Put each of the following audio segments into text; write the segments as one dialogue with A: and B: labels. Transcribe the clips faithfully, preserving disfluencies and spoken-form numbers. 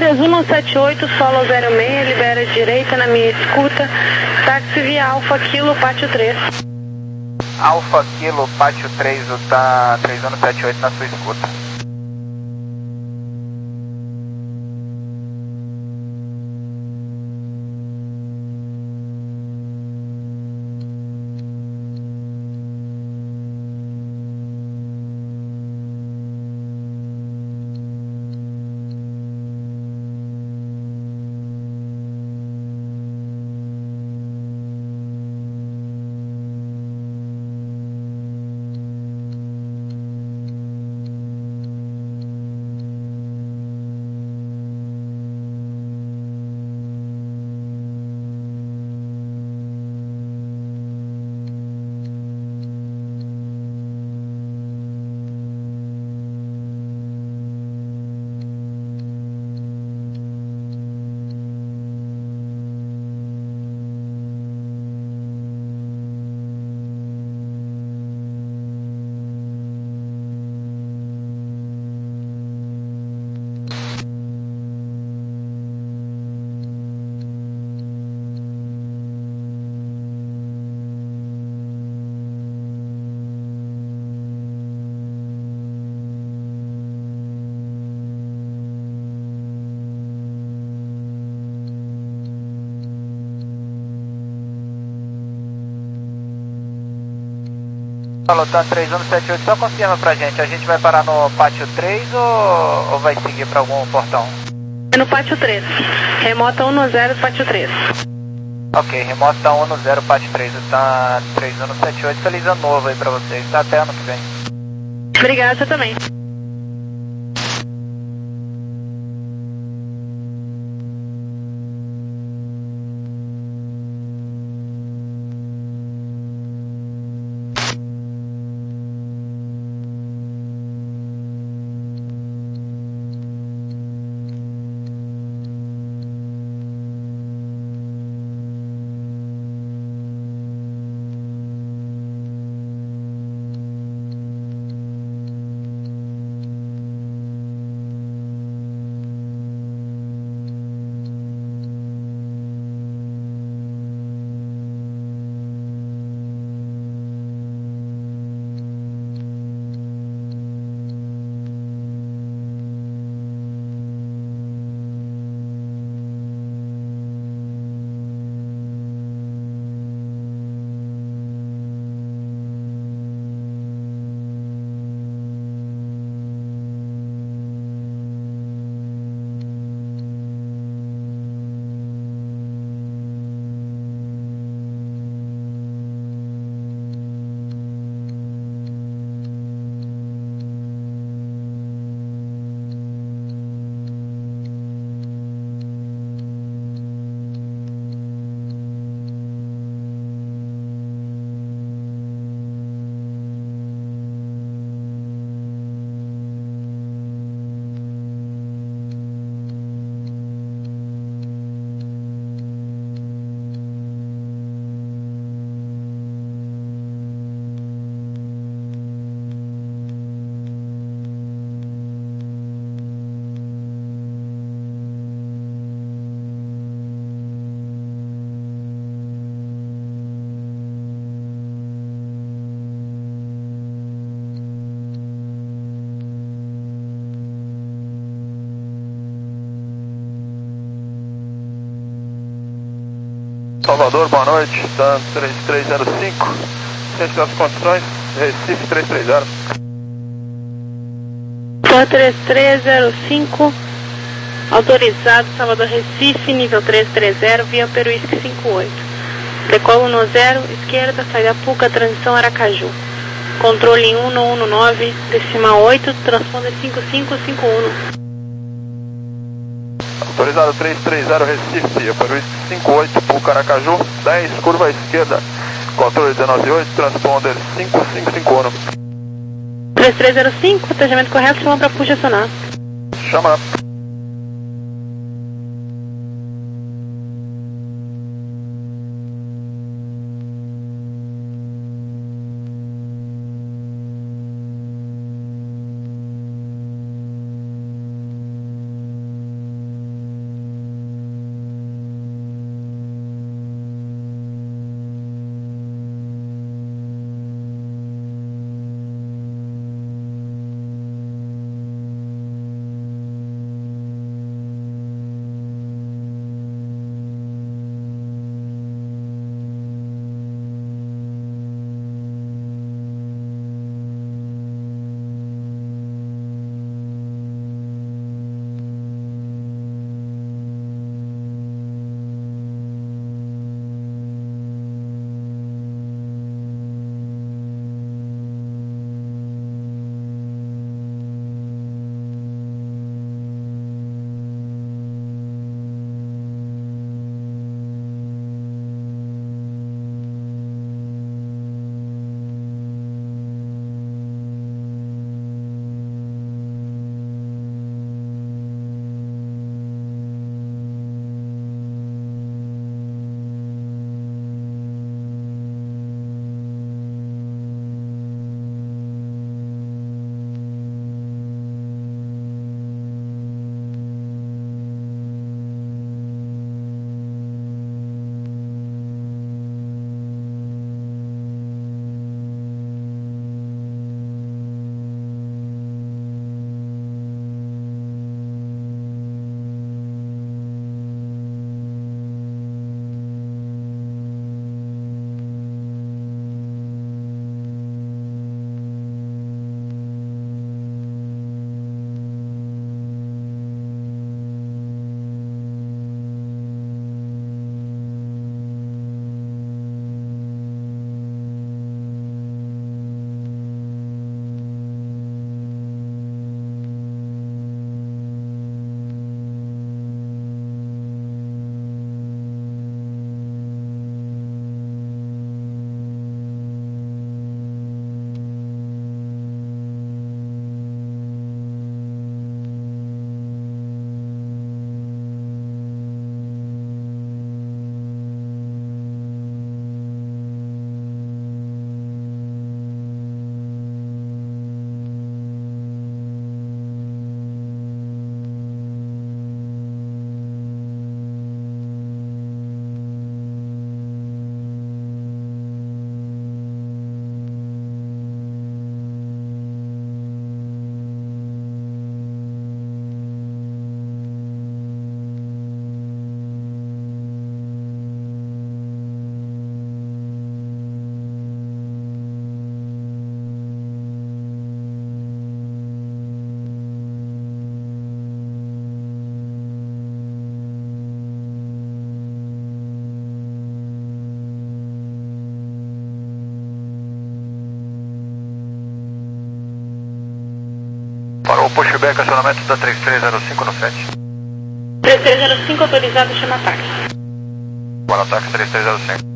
A: três um sete oito, solo zero seis, libera a direita na minha escuta, táxi via Alfa Kilo, Pátio três.
B: Alfa Kilo, Pátio três, o tá três um sete oito na sua escuta. Falou, tá três um sete oito, só confirma pra gente, a gente vai parar no Pátio três ou, ou vai seguir pra algum portão?
A: É no Pátio três, remota um zero, Pátio três.
B: Ok, remota um zero, Pátio três, tá três um sete oito, feliz ano novo aí pra vocês, tá até ano que vem.
A: Obrigada, você também.
C: Salvador, boa noite, tá três três zero cinco, ciente das condições, Recife três três zero.
A: Por três três zero cinco, autorizado, Salvador Recife, nível três três zero, via Peruísque cinco oito. Decolo no zero, esquerda, saída Puca, transição Aracaju. Controle um no um nove, decimal oito, transponder cinco cinco cinco um.
C: Autorizado três três zero Recife, Peruísque cinco oito, Puca, Aracaju, dez, curva à esquerda, controle dezenove oito, transponder cinco cinco cinco um.
A: três três zero cinco, atendimento correto, chama para puxa acionar.
C: Chama. Parou o pushback, acionamento da três três zero cinco no sete.
A: três três zero cinco autorizado, chama táxi.
C: Bora, ataque três três zero cinco.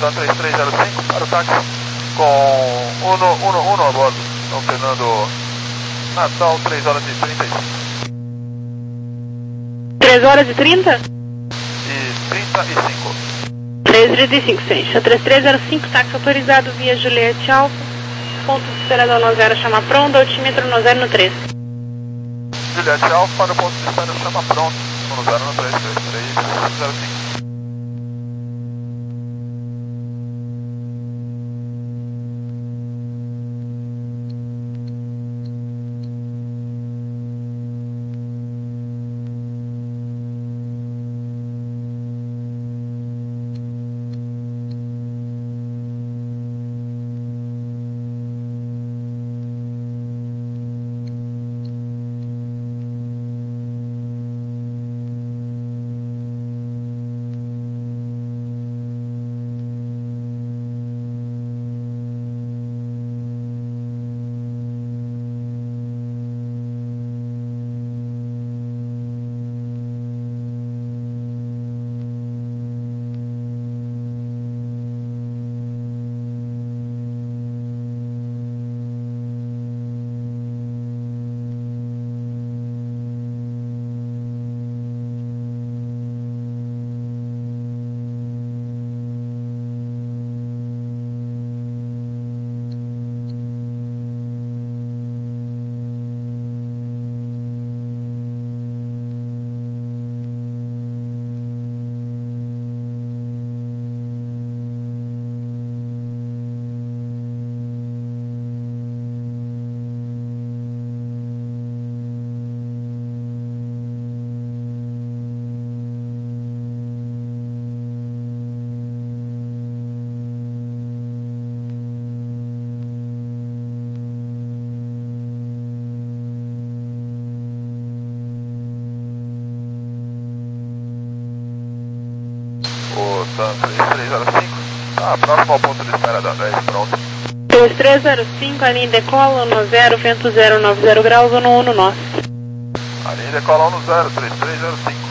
C: TAM três três zero cinco para o táxi com Uno, Uno, Uno a bordo. São Fernando, Natal, três horas e trinta e cinco.
A: três horas e trinta?
C: E trinta e cinco.
A: três e trinta e cinco, Seixas. três três zero cinco, táxi autorizado via Juliette Alfa. Ponto de espera no zero, chama pronto, altímetro no zero no três.
C: Juliette Alfa para o ponto de espera, chama pronto, no zero no três, três três zero cinco. O TAM três três zero cinco, tá próximo ao ponto de espera da dez, pronto.
A: três três zero cinco, a linha decola no zero, vento zero nove zero graus, no Uno nosso.
C: A linha decola no zero, três três zero cinco.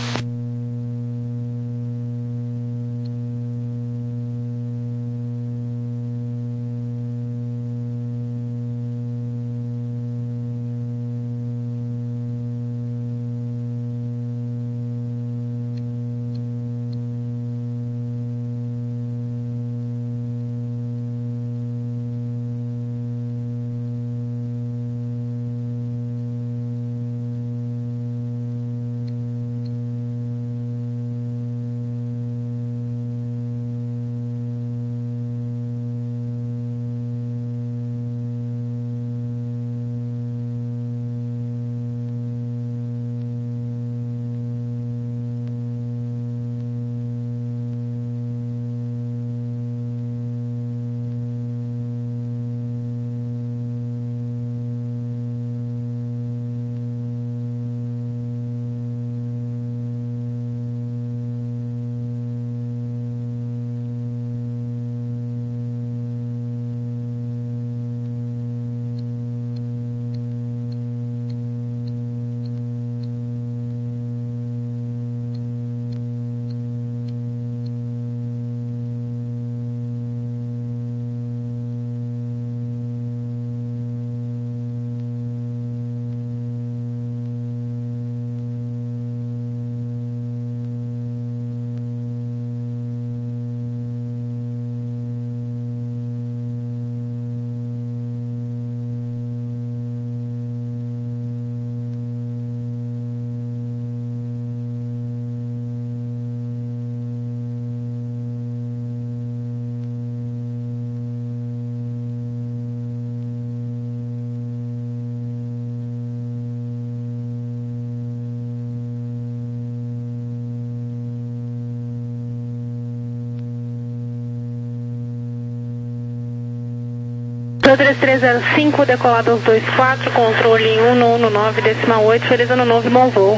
A: três três zero cinco, decolado aos dois quatro, controle em um no nove, decimal oito, feliz ano novo e bom voo.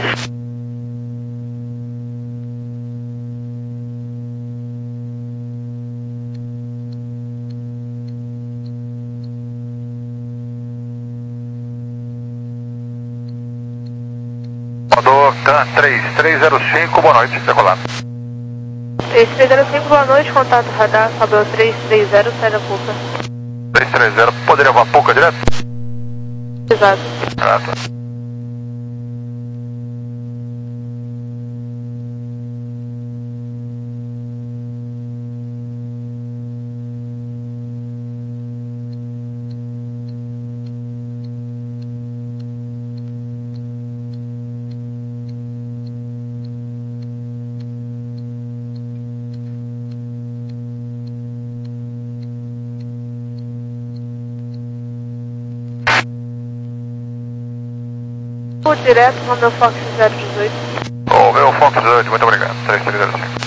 C: Mandou TAM três três zero cinco, boa noite, decolado.
A: três três zero cinco, boa noite, contato radar, Fabel três três zero, sai da Puca.
C: três três zero, poderia voar Puca direto?
A: Exato.
C: Ah, tá.
A: Vou direto no meu Fox zero dezoito.
C: O meu Fox dezoito, muito obrigado. três três zero cinco.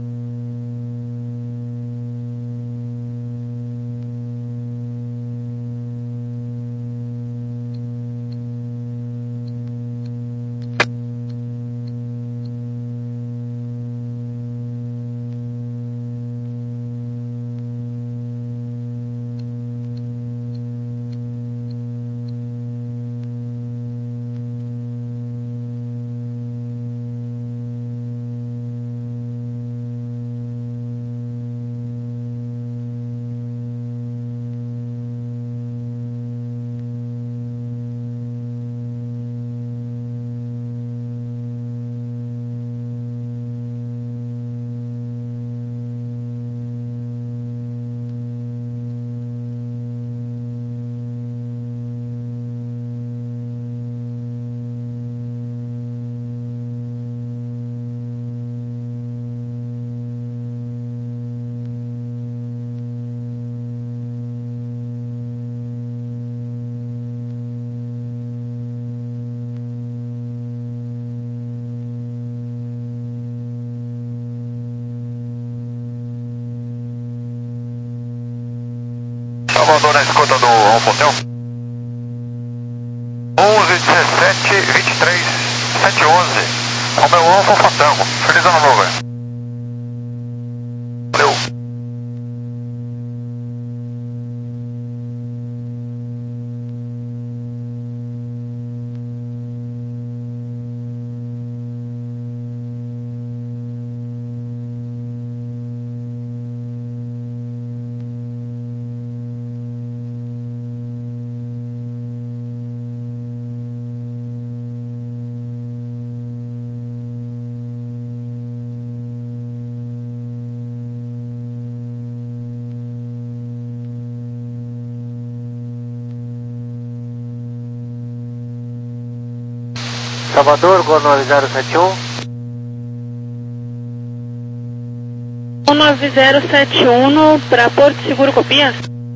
C: Salvador na escuta do Alfa Hotel. onze, dezessete, vinte e três, sete onze. Romeu Alfa Fatango. Feliz ano novo, velho. Valeu.
B: Salvador, Gol nove zero sete um.
A: nove zero sete um para Porto Seguro, copia?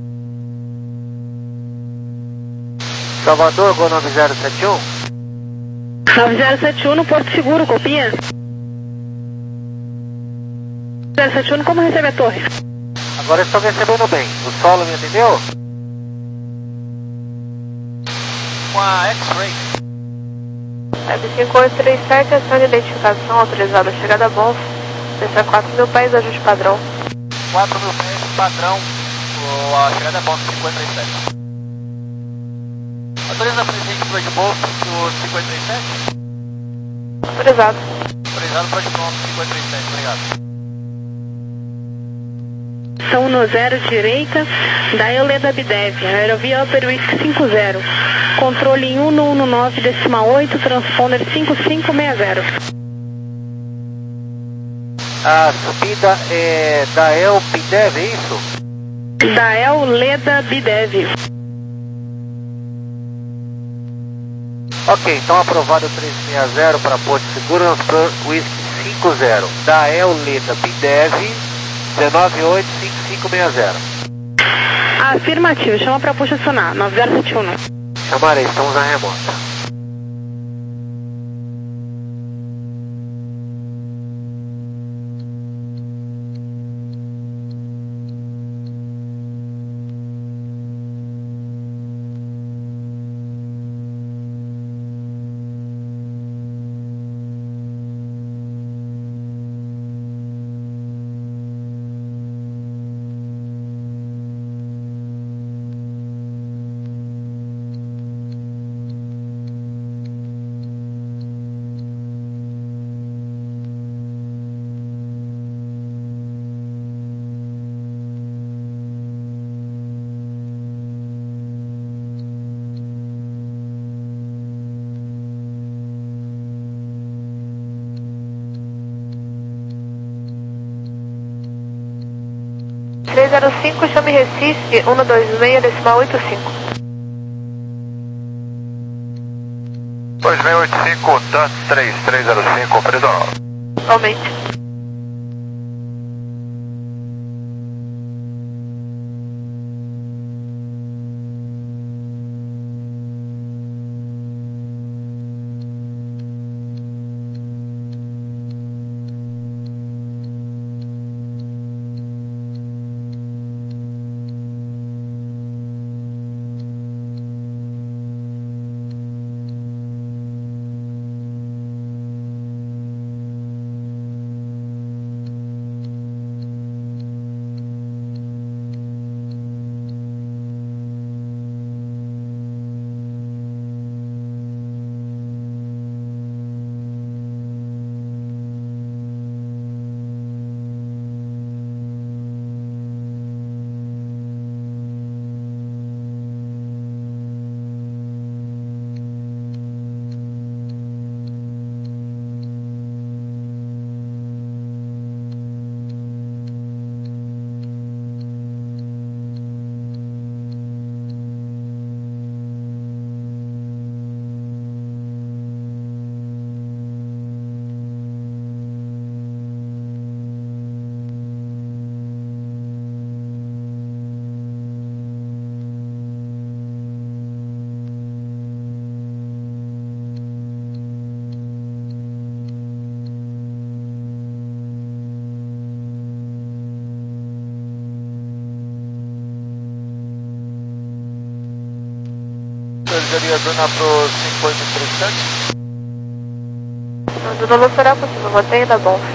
B: Salvador, Gol nove zero sete um.
A: nove zero sete um no Porto Seguro, copia? nove zero sete um, como recebe a torre?
B: Agora estou recebendo bem. O solo me entendeu?
D: Com a X-Ray.
A: Web cinco oito três sete, ação de identificação autorizada, chegada a Bonf. P quatro mil pés, ajuste padrão.
D: quatro mil pés, padrão. O, a chegada é Bonf cinco oito três sete. Autoriza a presente para de Bonf do cinco oito três sete?
A: Autorizado.
D: Autorizado para de Bonf cinco oito três sete, obrigado.
A: São no zero direita, da Euleda Bidev, aerovia Upper Whisky cinco zero. Controle em um um nove decimal oito, transponder cinco cinco seis zero.
B: A subida é da El Bidev, é isso?
A: Da Euleda Bidev.
B: Ok, então aprovado três seis zero para Porto Seguro, Whisky cinco zero. Da Euleda Bidev, um nove oito cinco cinco seis zero.
A: Afirmativo, chama para posicionar, nove zero sete um.
B: Chamarei, estamos na remota.
E: zero cinco, chame Recife, um dois seis, decimal oito cinco.
C: dois seis oito cinco, T A N três três zero cinco, operacional.
E: Aumente.
C: Seria zona pro cinco oito três sete?
E: Do novo será possível, vou ter da bom.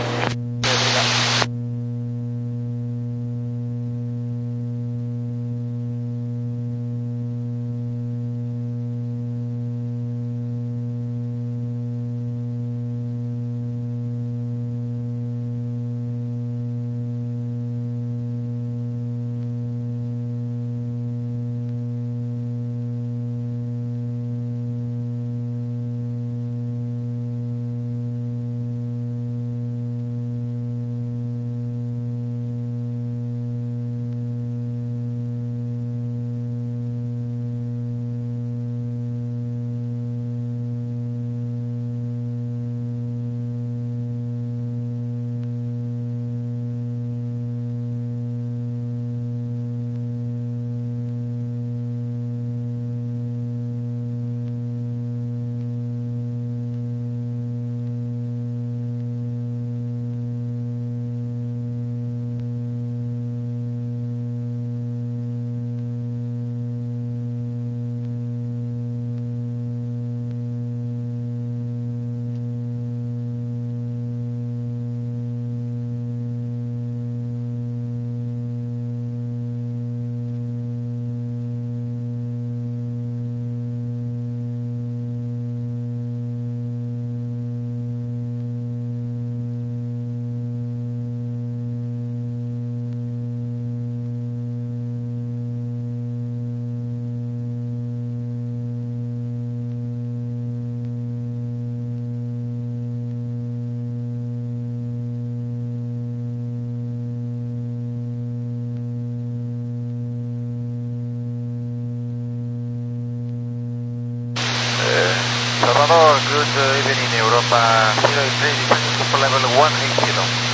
C: Salvador, good evening, Europa zero eight three, descending for level one eighty.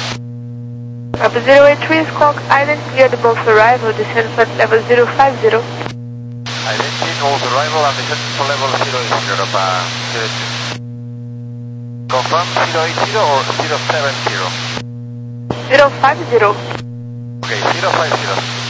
E: Up zero eight three, squawk identity at both arrival, descend for level zero five zero.
C: Identity, both arrival and descending for level zero eight zero, Europa zero two. Confirm zero eight zero or zero seven zero?
E: zero five zero.
C: Okay, zero five zero.